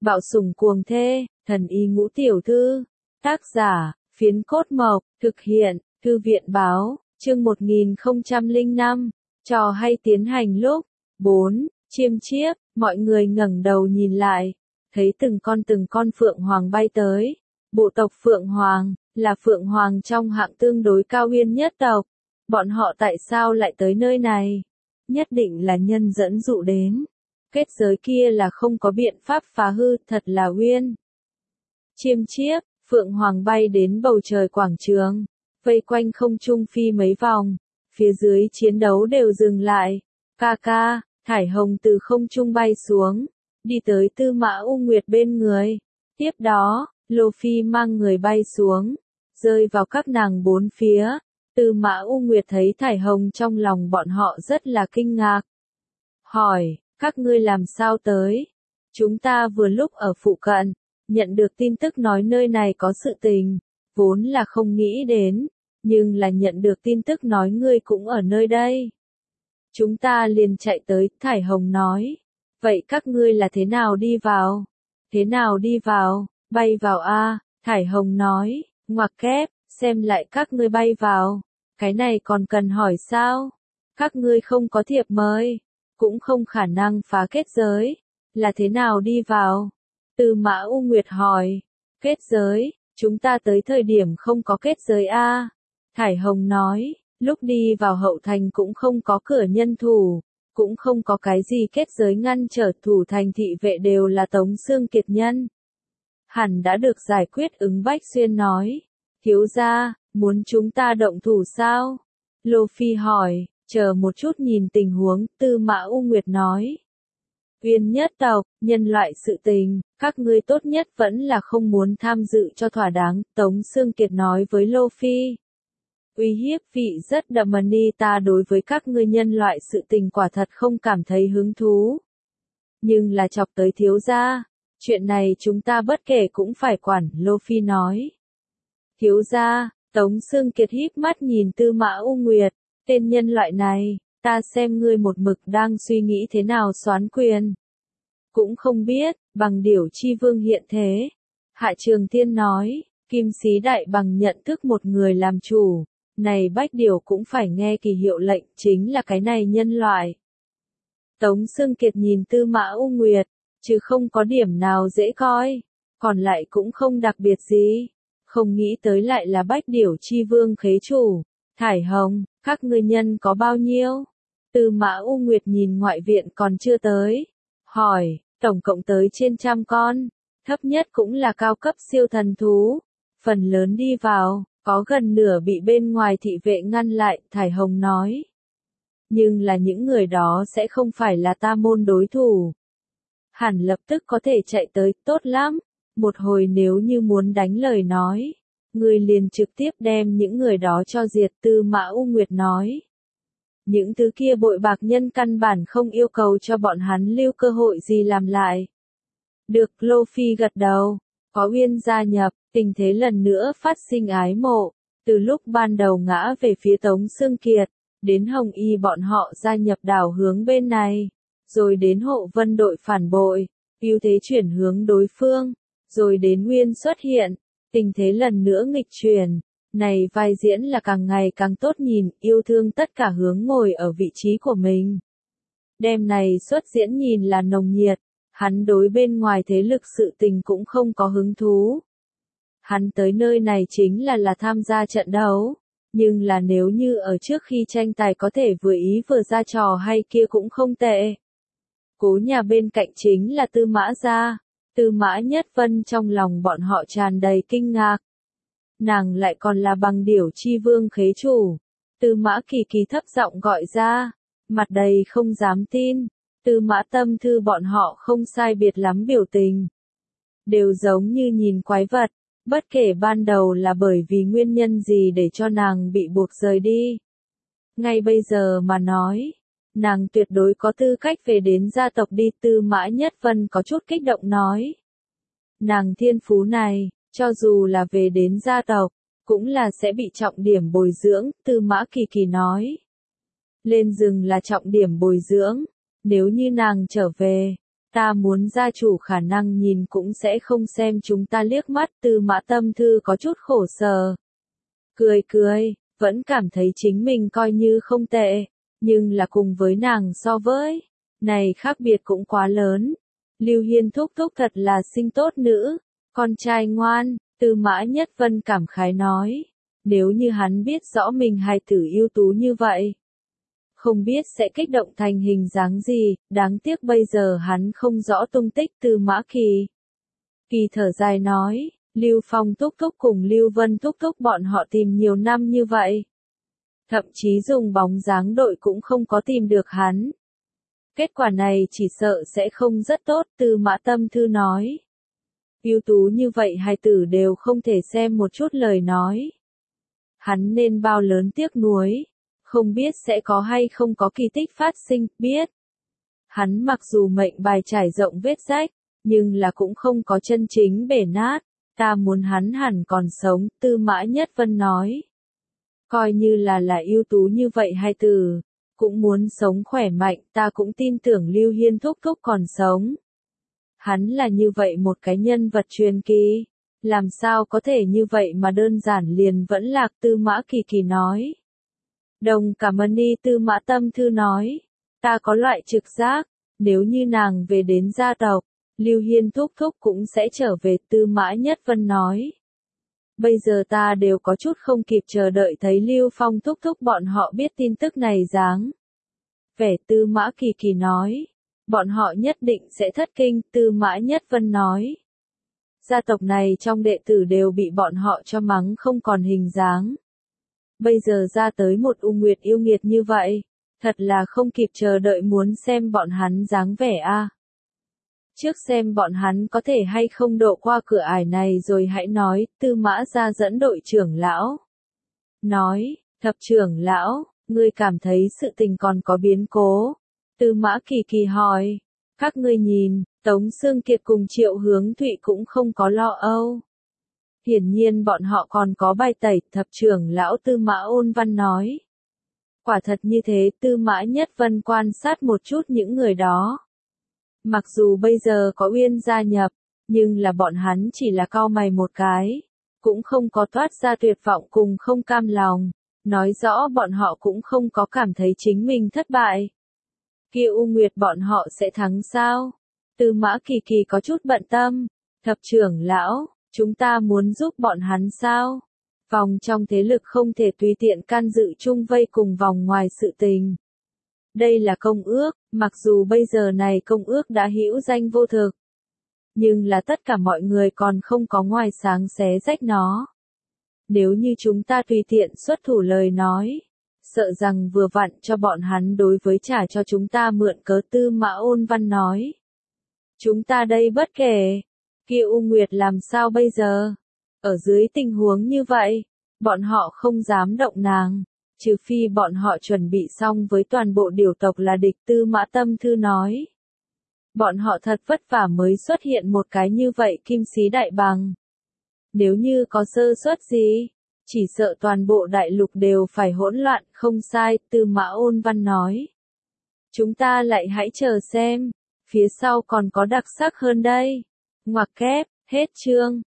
Bạo sủng cuồng thê, thần y ngũ tiểu thư. Tác giả, Phiến Cốt Mộc, thực hiện, Thư viện báo, chương 1005, trò hay tiến hành lúc 4, chiêm chiếp, mọi người ngẩng đầu nhìn lại, thấy từng con phượng hoàng bay tới. Bộ tộc phượng hoàng, là phượng hoàng trong hạng tương đối cao uyên nhất tộc. Bọn họ tại sao lại tới nơi này? Nhất định là nhân dẫn dụ đến. Kết giới kia là không có biện pháp phá hư, thật là uyên. Chiêm chiếp, phượng hoàng bay đến bầu trời quảng trường, vây quanh không trung phi mấy vòng, phía dưới chiến đấu đều dừng lại. Ca ca, thải hồng từ không trung bay xuống, đi tới Tư Mã U Nguyệt bên người. Tiếp đó, Lô Phi mang người bay xuống, rơi vào các nàng bốn phía. Tư Mã U Nguyệt thấy thải hồng trong lòng bọn họ rất là kinh ngạc. Hỏi, các ngươi làm sao tới? Chúng ta vừa lúc ở phụ cận, nhận được tin tức nói nơi này có sự tình, vốn là không nghĩ đến, nhưng là nhận được tin tức nói ngươi cũng ở nơi đây. Chúng ta liền chạy tới, thải hồng nói. Vậy các ngươi là thế nào đi vào? Thế nào đi vào? Bay vào a, thải hồng nói, ngoặc kép, xem lại các ngươi bay vào. Cái này còn cần hỏi sao? Các ngươi không có thiệp mời, cũng không khả năng phá kết giới. Là thế nào đi vào? Tư Mã U Nguyệt hỏi. Kết giới, chúng ta tới thời điểm không có kết giới a. Thải hồng nói, lúc đi vào hậu thành cũng không có cửa nhân thủ, cũng không có cái gì kết giới ngăn trở, thủ thành thị vệ đều là Tống Xương Kiệt nhân. Hẳn đã được giải quyết. Ứng Bách Xuyên nói. Thiếu gia, muốn chúng ta động thủ sao? Lô Phi hỏi, chờ một chút nhìn tình huống, Tư Mã U Nguyệt nói. Uyên nhất tộc, nhân loại sự tình, các ngươi tốt nhất vẫn là không muốn tham dự cho thỏa đáng, Tống Xương Kiệt nói với Lô Phi. Uy hiếp vị rất đậm ni, ta đối với các ngươi nhân loại sự tình quả thật không cảm thấy hứng thú. Nhưng là chọc tới thiếu gia, chuyện này chúng ta bất kể cũng phải quản, Lô Phi nói. Thiếu gia, Tống Xương Kiệt híp mắt nhìn Tư Mã U Nguyệt, tên nhân loại này, ta xem ngươi một mực đang suy nghĩ thế nào soán quyền. Cũng không biết, bằng điểu chi vương hiện thế. Hạ Trường Thiên nói, Kim Sĩ Đại Bằng nhận thức một người làm chủ, này Bách Điểu cũng phải nghe kỳ hiệu lệnh, chính là cái này nhân loại. Tống Xương Kiệt nhìn Tư Mã U Nguyệt, chứ không có điểm nào dễ coi, còn lại cũng không đặc biệt gì. Không nghĩ tới lại là Bách Điểu chi vương khế chủ. Thải hồng, các ngươi nhân có bao nhiêu? Tư Mã U Nguyệt nhìn ngoại viện còn chưa tới. Hỏi, tổng cộng tới trên 100 con. Thấp nhất cũng là cao cấp siêu thần thú. Phần lớn đi vào, có gần nửa bị bên ngoài thị vệ ngăn lại, Thải hồng nói. Nhưng là những người đó sẽ không phải là ta môn đối thủ. Hẳn lập tức có thể chạy tới, tốt lắm. Một hồi nếu như muốn đánh lời nói, người liền trực tiếp đem những người đó cho diệt, Tư Mã U Nguyệt nói. Những thứ kia bội bạc nhân căn bản không yêu cầu cho bọn hắn lưu cơ hội gì làm lại. Được, Lô Phi gật đầu, có Uyên gia nhập, tình thế lần nữa phát sinh ái mộ, từ lúc ban đầu ngã về phía Tống Xương Kiệt, đến Hồng Y bọn họ gia nhập đảo hướng bên này, rồi đến Hộ Vân đội phản bội, ưu thế chuyển hướng đối phương. Rồi đến Nguyên xuất hiện, tình thế lần nữa nghịch chuyển, này vai diễn là càng ngày càng tốt nhìn, yêu thương tất cả hướng ngồi ở vị trí của mình. Đêm này xuất diễn nhìn là nồng nhiệt, hắn đối bên ngoài thế lực sự tình cũng không có hứng thú. Hắn tới nơi này chính là tham gia trận đấu, nhưng là nếu như ở trước khi tranh tài có thể vừa ý vừa ra trò hay kia cũng không tệ. Cố nhà bên cạnh chính là Tư Mã gia. Tư Mã Nhất Vân trong lòng bọn họ tràn đầy kinh ngạc. Nàng lại còn là bằng điểu chi vương khế chủ. Tư Mã Kỳ Kỳ thấp giọng gọi ra, mặt đầy không dám tin. Tư Mã Tâm Thư bọn họ không sai biệt lắm biểu tình. Đều giống như nhìn quái vật, bất kể ban đầu là bởi vì nguyên nhân gì để cho nàng bị buộc rời đi. Ngay bây giờ mà nói, nàng tuyệt đối có tư cách về đến gia tộc đi, Tư Mã Nhất Vân có chút kích động nói. Nàng thiên phú này, cho dù là về đến gia tộc, cũng là sẽ bị trọng điểm bồi dưỡng, Tư Mã Kỳ Kỳ nói. Lên rừng là trọng điểm bồi dưỡng, nếu như nàng trở về, Ta muốn gia chủ khả năng nhìn cũng sẽ không xem chúng ta liếc mắt. Tư Mã Tâm Thư có chút khổ sở. Cười cười, vẫn cảm thấy chính mình coi như không tệ, nhưng là cùng với nàng so với, này khác biệt cũng quá lớn. Lưu Hiên thúc thúc thật là sinh tốt nữ, con trai ngoan, Tư Mã Nhất Vân cảm khái nói. Nếu như hắn biết rõ mình hài tử ưu tú như vậy, không biết sẽ kích động thành hình dáng gì, đáng tiếc bây giờ hắn không rõ tung tích. Tư Mã Kỳ. Kỳ thở dài nói, Lưu Phong thúc thúc cùng Lưu Vân thúc thúc bọn họ tìm nhiều năm như vậy. Thậm chí dùng bóng dáng đội cũng không có tìm được hắn. Kết quả này chỉ sợ sẽ không rất tốt. Tư Mã Tâm Thư nói. Ưu tú như vậy hài tử đều không thể xem một chút lời nói. Hắn nên bao lớn tiếc nuối. Không biết sẽ có hay không có kỳ tích phát sinh, biết. Hắn mặc dù mệnh bài trải rộng vết rách, nhưng là cũng không có chân chính bể nát. Ta muốn hắn hẳn còn sống, Tư Mã Nhất Vân nói. Coi như là ưu tú như vậy hai tử, cũng muốn sống khỏe mạnh, ta cũng tin tưởng Lưu Hiên thúc thúc còn sống. Hắn là như vậy một cái nhân vật truyền kỳ, làm sao có thể như vậy mà đơn giản liền vẫn lạc. Tư Mã Kỳ Kỳ nói. Đồng Cảm ơn đi. Tư Mã Tâm Thư nói, ta có loại trực giác, nếu như nàng về đến gia tộc, Lưu Hiên thúc thúc cũng sẽ trở về. Tư Mã Nhất Vân nói. Bây giờ ta đều có chút không kịp chờ đợi thấy Lưu Phong thúc thúc bọn họ biết tin tức này dáng. Vẻ. Tư Mã Kỳ Kỳ nói, bọn họ nhất định sẽ thất kinh. Tư Mã Nhất Vân nói, gia tộc này trong đệ tử đều bị bọn họ cho mắng không còn hình dáng. Bây giờ ra tới một U Nguyệt yêu nghiệt như vậy, thật là không kịp chờ đợi muốn xem bọn hắn dáng vẻ a. Trước xem bọn hắn có thể hay không độ qua cửa ải này rồi hãy nói. Tư Mã ra dẫn đội trưởng lão. Nói, thập trưởng lão, ngươi cảm thấy sự tình còn có biến cố. Tư Mã Kỳ Kỳ hỏi, các ngươi nhìn, Tống Xương Kiệt cùng Triệu Hướng Thụy cũng không có lo âu. Hiển nhiên bọn họ còn có bài tẩy. Thập trưởng lão Tư Mã Ôn Văn nói. Quả thật như thế. Tư Mã Nhất Vân quan sát một chút những người đó. Mặc dù bây giờ có Uyên gia nhập, nhưng là bọn hắn chỉ là cau mày một cái, cũng không có toát ra tuyệt vọng cùng không cam lòng, nói rõ bọn họ cũng không có cảm thấy chính mình thất bại. Kia U Nguyệt bọn họ sẽ thắng sao? Tư Mã Kỳ Kỳ có chút bận tâm. Thập trưởng lão, chúng ta muốn giúp bọn hắn sao? Vòng trong thế lực không thể tùy tiện can dự chung vây cùng vòng ngoài sự tình. Đây là công ước, mặc dù bây giờ này công ước đã hữu danh vô thực. Nhưng là tất cả mọi người còn không có ngoài sáng xé rách nó. Nếu như chúng ta tùy tiện xuất thủ lời nói, sợ rằng vừa vặn cho bọn hắn đối với trả cho chúng ta mượn cớ. Tư Mã Ôn Văn nói. Chúng ta đây bất kể. Kia U Nguyệt làm sao bây giờ? Ở dưới tình huống như vậy, bọn họ không dám động nàng. Trừ phi bọn họ chuẩn bị xong với toàn bộ điểu tộc là địch. Tư Mã Tâm Thư nói. Bọn họ thật vất vả mới xuất hiện một cái như vậy kim sĩ đại bằng. Nếu như có sơ suất gì, chỉ sợ toàn bộ đại lục đều phải hỗn loạn. Không sai. Tư Mã Ôn Văn nói. Chúng ta lại hãy chờ xem, phía sau còn có đặc sắc hơn đây. Ngoặc kép, hết chương.